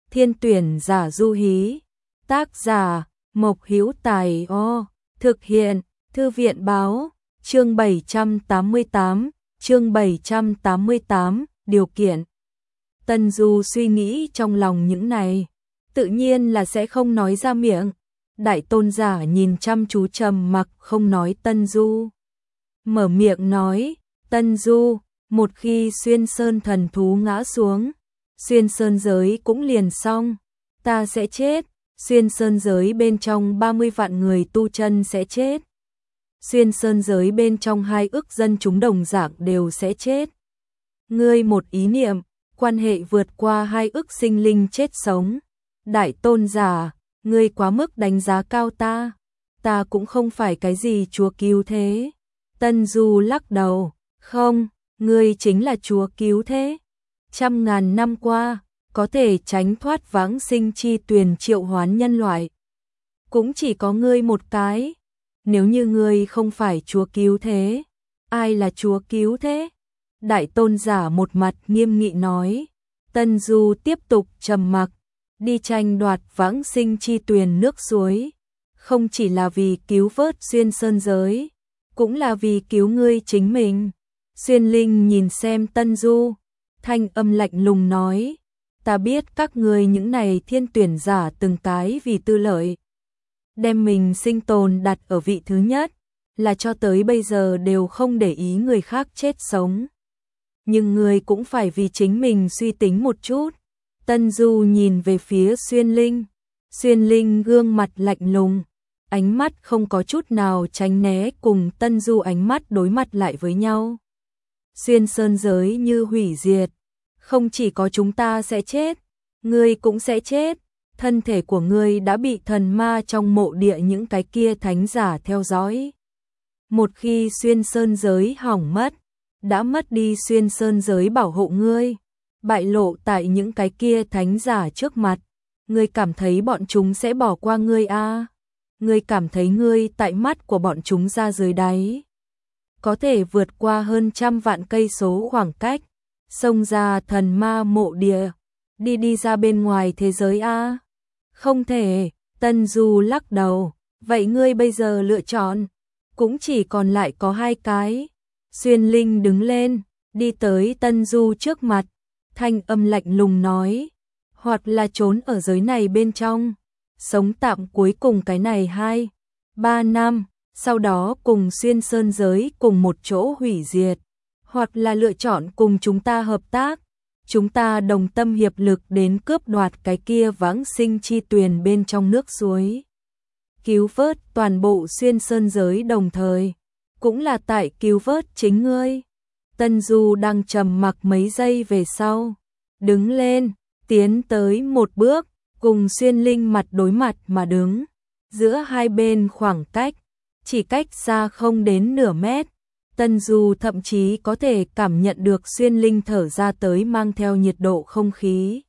Thiên tuyển giả du hí. Tác giả Mộc Hữu Tài. Thực hiện Thư viện báo. Chương 788, điều kiện. Tân Du suy nghĩ trong lòng những này, tự nhiên là sẽ không nói ra miệng. Đại tôn giả nhìn chăm chú trầm mặc không nói. Tân Du mở miệng nói, Tân Du, một khi xuyên sơn thần thú ngã xuống, xuyên sơn giới cũng liền xong, ta sẽ chết, xuyên sơn giới bên trong 30 vạn người tu chân sẽ chết, xuyên sơn giới bên trong 2 ức dân chúng đồng dạng đều sẽ chết. Ngươi một ý niệm, quan hệ vượt qua 2 ức sinh linh chết sống. Đại tôn giả, ngươi quá mức đánh giá cao ta cũng không phải cái gì chúa cứu thế. Tân Du lắc đầu, không, ngươi chính là chúa cứu thế. Trăm ngàn năm qua, có thể tránh thoát vãng sinh chi tuyền triệu hoán nhân loại, cũng chỉ có ngươi một cái. Nếu như ngươi không phải chúa cứu thế, ai là chúa cứu thế? Đại tôn giả một mặt nghiêm nghị nói. Tân Du tiếp tục trầm mặc, đi tranh đoạt vãng sinh chi tuyền nước suối, không chỉ là vì cứu vớt xuyên sơn giới, cũng là vì cứu ngươi chính mình. Xuyên Linh nhìn xem Tân Du, thanh âm lạnh lùng nói, ta biết các ngươi những này thiên tuyển giả từng cái vì tư lợi, đem mình sinh tồn đặt ở vị thứ nhất, là cho tới bây giờ đều không để ý người khác chết sống. Nhưng ngươi cũng phải vì chính mình suy tính một chút. Tân Du nhìn về phía Xuyên Linh. Xuyên Linh gương mặt lạnh lùng, ánh mắt không có chút nào tránh né, cùng Tân Du ánh mắt đối mặt lại với nhau. Xuyên sơn giới như hủy diệt, không chỉ có chúng ta sẽ chết, ngươi cũng sẽ chết. Thân thể của ngươi đã bị thần ma trong mộ địa những cái kia thánh giả theo dõi. Một khi xuyên sơn giới hỏng mất, đã mất đi xuyên sơn giới bảo hộ ngươi, bại lộ tại những cái kia thánh giả trước mặt, ngươi cảm thấy bọn chúng sẽ bỏ qua ngươi à? Ngươi cảm thấy ngươi tại mắt của bọn chúng ra dưới đáy, có thể vượt qua hơn 100 vạn cây số khoảng cách, xông ra thần ma mộ địa, đi ra bên ngoài thế giới à? Không thể. Tân Du lắc đầu. Vậy ngươi bây giờ lựa chọn cũng chỉ còn lại có 2 cái. Xuyên Linh đứng lên, đi tới Tân Du trước mặt, thanh âm lạnh lùng nói, hoặc là trốn ở giới này bên trong, sống tạm cuối cùng cái này 2-3 năm, sau đó cùng xuyên sơn giới cùng một chỗ hủy diệt, hoặc là lựa chọn cùng chúng ta hợp tác, chúng ta đồng tâm hiệp lực đến cướp đoạt cái kia vãng sinh chi tuyền bên trong nước suối, cứu vớt toàn bộ xuyên sơn giới, đồng thời cũng là tại cứu vớt chính ngươi. Tân Du đang trầm mặc mấy giây về sau, đứng lên, tiến tới một bước, cùng Xuyên Linh mặt đối mặt mà đứng. Giữa hai bên khoảng cách chỉ cách xa không đến nửa mét. Tân Du thậm chí có thể cảm nhận được Xuyên Linh thở ra tới mang theo nhiệt độ không khí.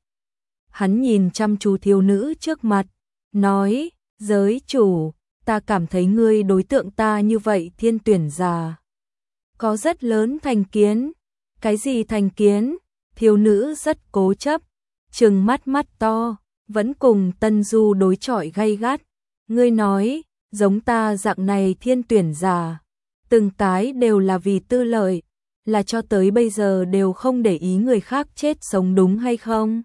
Hắn nhìn chăm chú thiếu nữ trước mặt, nói, giới chủ, ta cảm thấy ngươi đối tượng ta như vậy thiên tuyển giả có rất lớn thành kiến. Cái gì thành kiến? Thiếu nữ rất cố chấp, trừng mắt to, vẫn cùng Tân Du đối chọi gay gắt. Ngươi nói, giống ta dạng này thiên tuyển giả, từng cái đều là vì tư lợi, là cho tới bây giờ đều không để ý người khác chết sống, đúng hay không?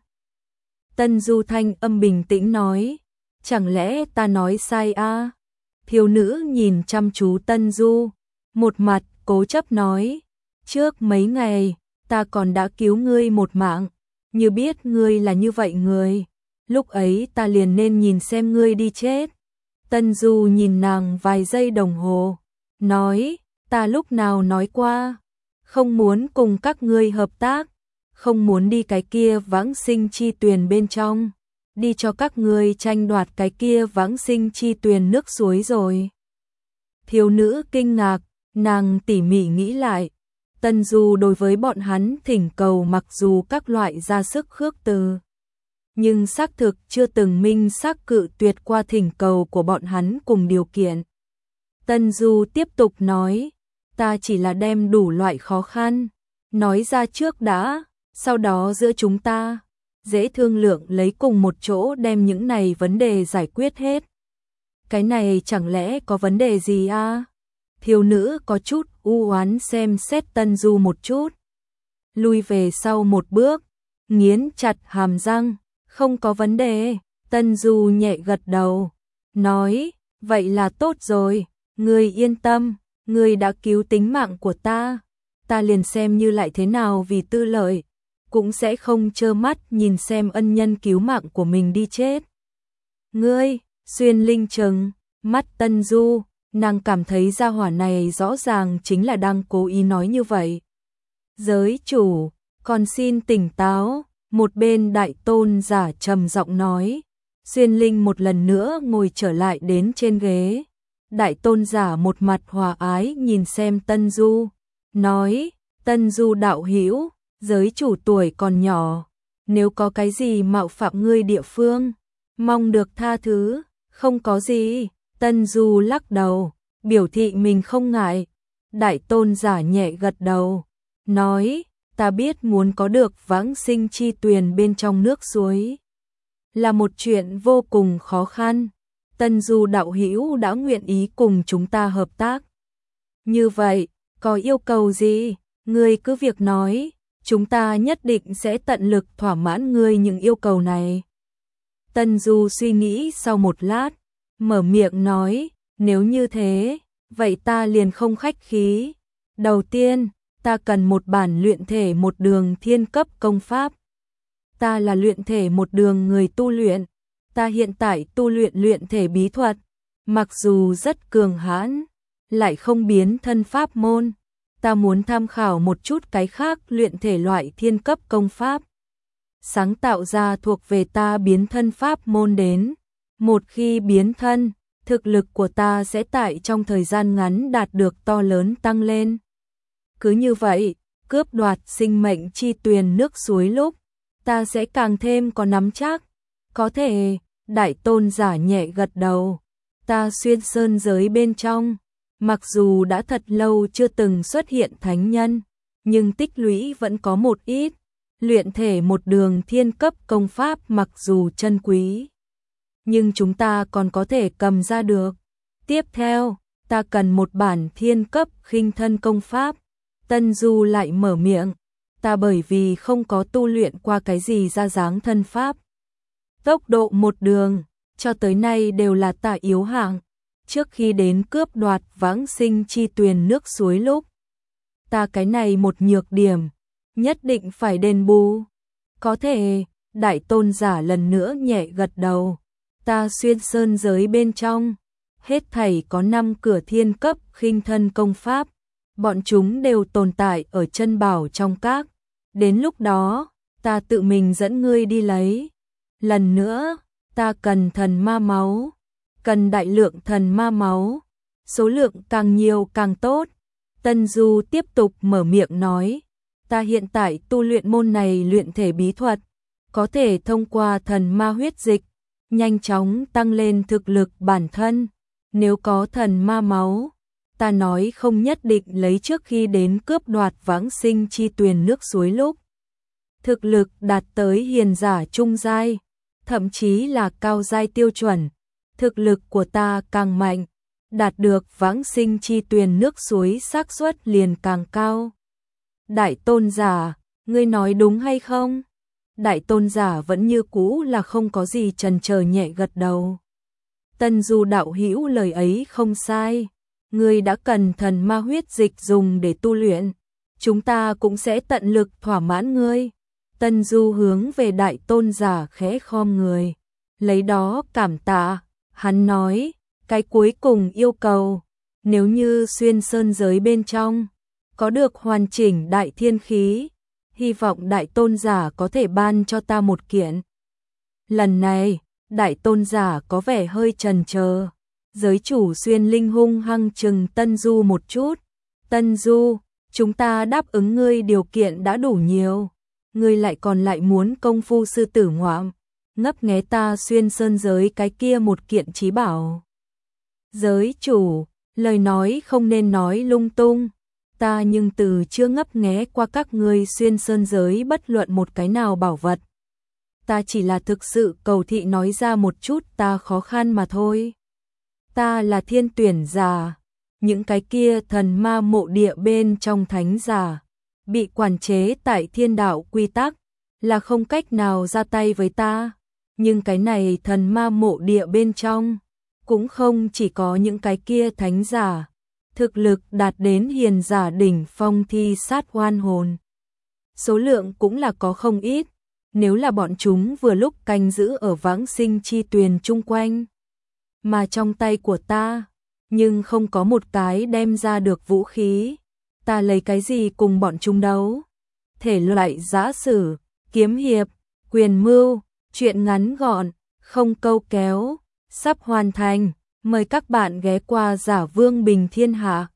Tân Du thanh âm bình tĩnh nói, chẳng lẽ ta nói sai à? Thiếu nữ nhìn chăm chú Tân Du, một mặt cố chấp nói, trước mấy ngày, ta còn đã cứu ngươi một mạng, như biết ngươi là như vậy người, lúc ấy ta liền nên nhìn xem ngươi đi chết. Tân Du nhìn nàng vài giây đồng hồ, nói, ta lúc nào nói qua, không muốn cùng các ngươi hợp tác, không muốn đi cái kia vãng sinh chi tuyền bên trong, đi cho các ngươi tranh đoạt cái kia vãng sinh chi tuyền nước suối rồi. Thiếu nữ kinh ngạc, nàng tỉ mỉ nghĩ lại, Tân Du đối với bọn hắn thỉnh cầu mặc dù các loại ra sức khước từ, nhưng xác thực chưa từng minh xác cự tuyệt qua thỉnh cầu của bọn hắn cùng điều kiện. Tân Du tiếp tục nói, ta chỉ là đem đủ loại khó khăn nói ra trước đã, sau đó giữa chúng ta dễ thương lượng lấy cùng một chỗ đem những này vấn đề giải quyết hết. Cái này chẳng lẽ có vấn đề gì à? Thiếu nữ có chút u oán xem xét Tân Du một chút. Lui về sau một bước, nghiến chặt hàm răng, không có vấn đề. Tân Du nhẹ gật đầu, nói, vậy là tốt rồi, ngươi yên tâm, ngươi đã cứu tính mạng của ta liền xem như lại thế nào vì tư lợi, cũng sẽ không trơ mắt nhìn xem ân nhân cứu mạng của mình đi chết. Ngươi, Xuyên Linh trừng mắt Tân Du, nàng cảm thấy gia hỏa này rõ ràng chính là đang cố ý nói như vậy. Giới chủ, còn xin tỉnh táo, một bên đại tôn giả trầm giọng nói. Xuyên Linh một lần nữa ngồi trở lại đến trên ghế. Đại tôn giả một mặt hòa ái nhìn xem Tân Du, nói, Tân Du đạo hữu, giới chủ tuổi còn nhỏ, nếu có cái gì mạo phạm ngươi địa phương, mong được tha thứ, không có gì. Tân Du lắc đầu, biểu thị mình không ngại. Đại tôn giả nhẹ gật đầu, nói, ta biết muốn có được vãng sinh chi tuyền bên trong nước suối là một chuyện vô cùng khó khăn. Tân Du đạo hữu đã nguyện ý cùng chúng ta hợp tác. Như vậy, có yêu cầu gì, ngươi cứ việc nói, chúng ta nhất định sẽ tận lực thỏa mãn ngươi những yêu cầu này. Tân Du suy nghĩ sau một lát, mở miệng nói, nếu như thế, vậy ta liền không khách khí. Đầu tiên, ta cần một bản luyện thể một đường thiên cấp công pháp. Ta là luyện thể một đường người tu luyện, ta hiện tại tu luyện thể bí thuật, mặc dù rất cường hãn, lại không biến thân pháp môn. Ta muốn tham khảo một chút cái khác luyện thể loại thiên cấp công pháp, sáng tạo ra thuộc về ta biến thân pháp môn đến. Một khi biến thân, thực lực của ta sẽ tại trong thời gian ngắn đạt được to lớn tăng lên. Cứ như vậy, cướp đoạt sinh mệnh chi tuyền nước suối lúc, ta sẽ càng thêm có nắm chắc. Có thể, đại tôn giả nhẹ gật đầu, ta xuyên sơn giới bên trong, mặc dù đã thật lâu chưa từng xuất hiện thánh nhân, nhưng tích lũy vẫn có một ít. Luyện thể một đường thiên cấp công pháp mặc dù chân quý, nhưng chúng ta còn có thể cầm ra được. Tiếp theo, ta cần một bản thiên cấp khinh thân công pháp. Tân Du lại mở miệng, ta bởi vì không có tu luyện qua cái gì ra dáng thân pháp. Tốc độ một đường, cho tới nay đều là ta yếu hạng. Trước khi đến cướp đoạt vãng sinh chi tuyền nước suối lúc, ta cái này một nhược điểm, nhất định phải đền bù. Có thể, đại tôn giả lần nữa nhẹ gật đầu, ta xuyên sơn giới bên trong, hết thảy có 5 cửa thiên cấp khinh thân công pháp, bọn chúng đều tồn tại ở chân bảo trong các. Đến lúc đó, ta tự mình dẫn ngươi đi lấy. Lần nữa, ta cần thần ma máu, cần đại lượng thần ma máu, số lượng càng nhiều càng tốt. Tân Du tiếp tục mở miệng nói, ta hiện tại tu luyện môn này luyện thể bí thuật, có thể thông qua thần ma huyết dịch, nhanh chóng tăng lên thực lực bản thân. Nếu có thần ma máu, ta nói không nhất định lấy trước khi đến cướp đoạt vãng sinh chi tuyền nước suối lúc. Thực lực đạt tới hiền giả trung giai, thậm chí là cao giai tiêu chuẩn, thực lực của ta càng mạnh, đạt được vãng sinh chi tuyền nước suối xác suất liền càng cao. Đại tôn giả, ngươi nói đúng hay không? Đại tôn giả vẫn như cũ là không có gì chần chờ nhẹ gật đầu. Tân Du đạo hữu lời ấy không sai, ngươi đã cần thần ma huyết dịch dùng để tu luyện, chúng ta cũng sẽ tận lực thỏa mãn ngươi. Tân Du hướng về đại tôn giả khẽ khom người, lấy đó cảm tạ. Hắn nói, cái cuối cùng yêu cầu, nếu như xuyên sơn giới bên trong có được hoàn chỉnh đại thiên khí, hy vọng đại tôn giả có thể ban cho ta một kiện. Lần này, đại tôn giả có vẻ hơi chần chờ. Giới chủ Xuyên Linh hung hăng chừng Tân Du một chút. Tân Du, chúng ta đáp ứng ngươi điều kiện đã đủ nhiều, ngươi lại còn lại muốn công phu sư tử ngoạm, ngấp nghé ta xuyên sơn giới cái kia một kiện chí bảo. Giới chủ, lời nói không nên nói lung tung, ta nhưng từ chưa ngấp nghé qua các ngươi xuyên sơn giới bất luận một cái nào bảo vật. ta chỉ là thực sự cầu thị nói ra một chút ta khó khăn mà thôi. Ta là thiên tuyển giả, những cái kia thần ma mộ địa bên trong thánh giả, bị quản chế tại thiên đạo quy tắc, là không cách nào ra tay với ta. Nhưng cái này thần ma mộ địa bên trong, cũng không chỉ có những cái kia thánh giả, thực lực đạt đến hiền giả đỉnh phong thi sát oan hồn. Số lượng cũng là có không ít, nếu là bọn chúng vừa lúc canh giữ ở vãng sinh chi tuyền chung quanh. Mà trong tay của ta, nhưng không có một cái đem ra được vũ khí, ta lấy cái gì cùng bọn chúng đấu? Thể loại giã sử, kiếm hiệp, quyền mưu, truyện ngắn gọn, không câu kéo, sắp hoàn thành, mời các bạn ghé qua Giả Vương Bình Thiên Hạ.